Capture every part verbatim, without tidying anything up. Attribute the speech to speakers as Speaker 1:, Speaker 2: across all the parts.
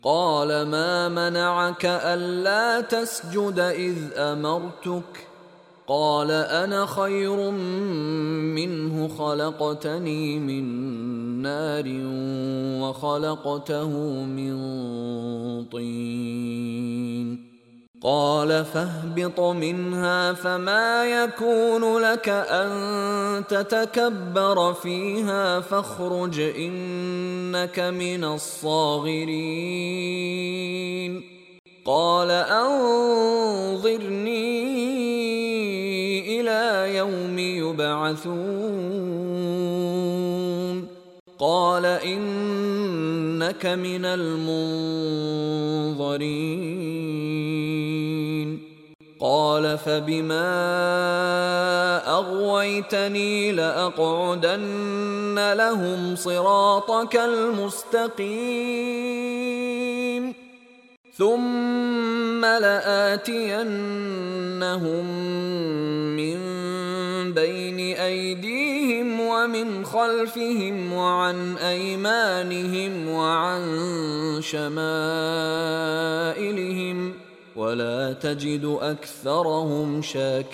Speaker 1: قال ما منعك ألا تسجد إذ أمرتك قال أنا خير منه خلقتني من نار وخلقته من طين قال فاهبط منها فما يكون لك أن تتكبر فيها فاخرج إنك من الصاغرين قال أنظرني إلى يوم يبعثون قال إنك من المنظرين قال فبما أغويتني لأقعدن لهم صراطك المستقيم ثم لآتينهم من بين أيديهم ومن خلفهم وعن أيمانهم وعن شمائلهم ولا تجد أكثرهم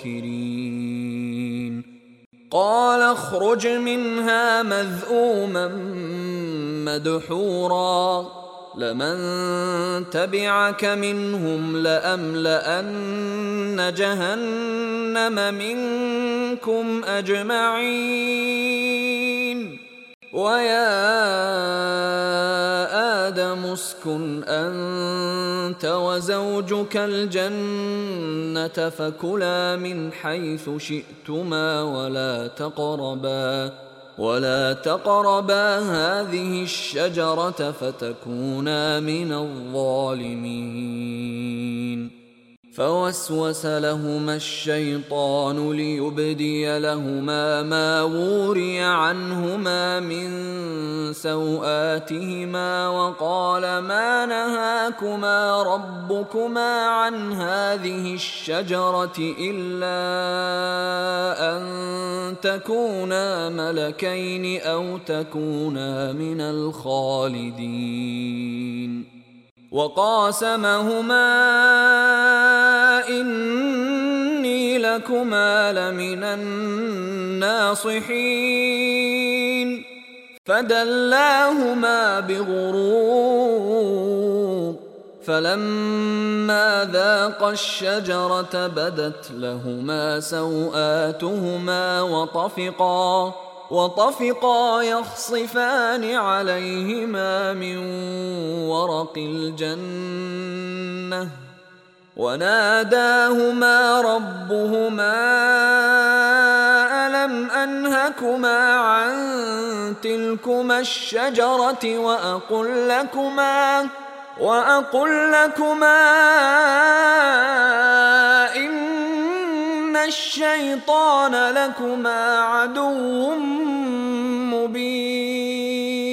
Speaker 1: شاكرين قال اخرج منها مذءوما مدحورا لمن تبعك منهم لأملأن جهنم منكم أجمعين ويا آدم اسكن أنت وزوجك الجنة فكلا من حيث شئتما ولا تقربا ولا تقربا هذه الشجرة فتكونا من الظالمين فوسوس لهما الشيطان ليبدي لهما ما وري عنهما من سوآتهما وقال ما نهاكما ربكما عن هذه الشجرة إلا أن تكونا ملكين أو تكونا من الخالدين وقاسمهما إني لكما لمن الناصحين فدلاهما بغرور فلما ذاقا الشجرة بدت لهما سوآتهما وطفقا وطفقا يخصفان عليهما من ورق الجنة وناداهما ربهما ألم أنهكما عن تلكما الشجرة وأقل لكما وأقل لكما إن الشيطان لكما عدو مبين